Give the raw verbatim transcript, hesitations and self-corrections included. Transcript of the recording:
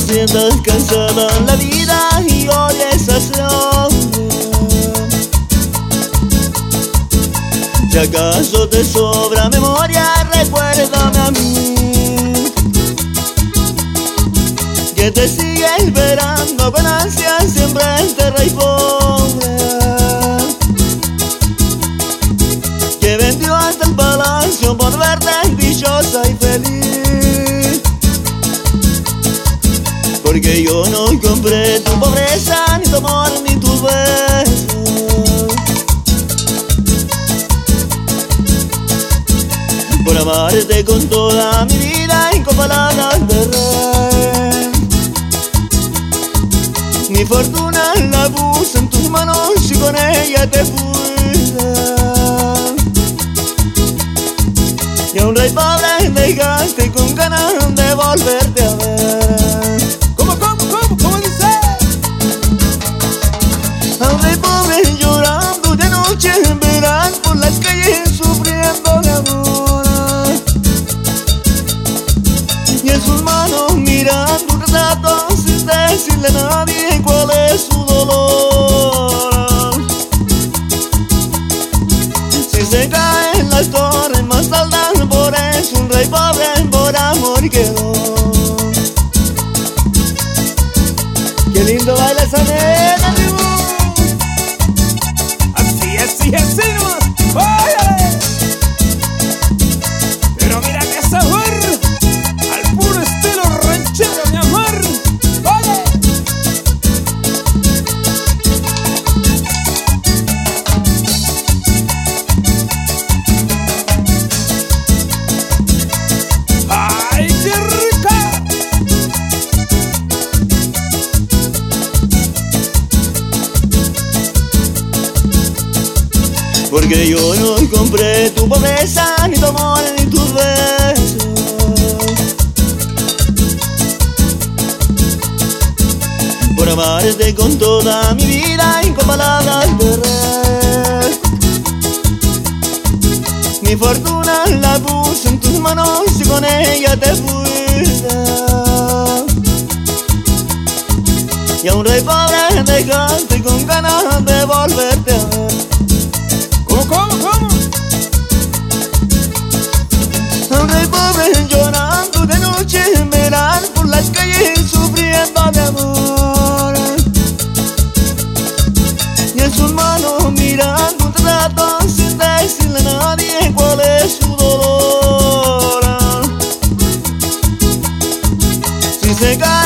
sientas cansada en la vida y odies a ese hombre, si acaso te sobra memoria, recuérdame a mí, que te sigue esperando con ansias siempre en tierra y pobre, que vendió hasta el palacio por verte dichosa y feliz. Porque yo no compré tu pobreza, ni tu amor, ni tus besos, por amarte con toda mi vida y con palabras de rey. Mi fortuna la puse en tus manos y con ella te fuiste, y a un rey pobre dejaste con ganas de volverte a ver. ¿Cómo, cómo, cómo, cómo dice? A un rey pobre llorando de noche, verás por las calles sufriendo de amor, y en sus manos mirando un retrato sin decirle a nadie cuál es su dolor. Si se caen las torres más altas, por eso un rey pobre por amor quedó. Qué lindo baila esa nena, amigo. Así, así, así nomás. ¡Óyale! Pero mira qué sabor, al puro estilo ranchero, mi amor. ¡Oye! ¡Ay, qué rica! Porque yo no compré tu pobreza, ni tu amor, ni tus besos, por amarte con toda mi vida y con palabras de rey. Mi fortuna la puse en tus manos y con ella te fuiste, y a un rey pobre dejaste con ganas de volverte a ver. ¿Cómo, cómo, cómo? A un rey pobre llorando de noche, verás por las calles sufriendo de amor, y en sus manos mirando un retrato sin decirle a nadie cuál es su dolor. Si se cae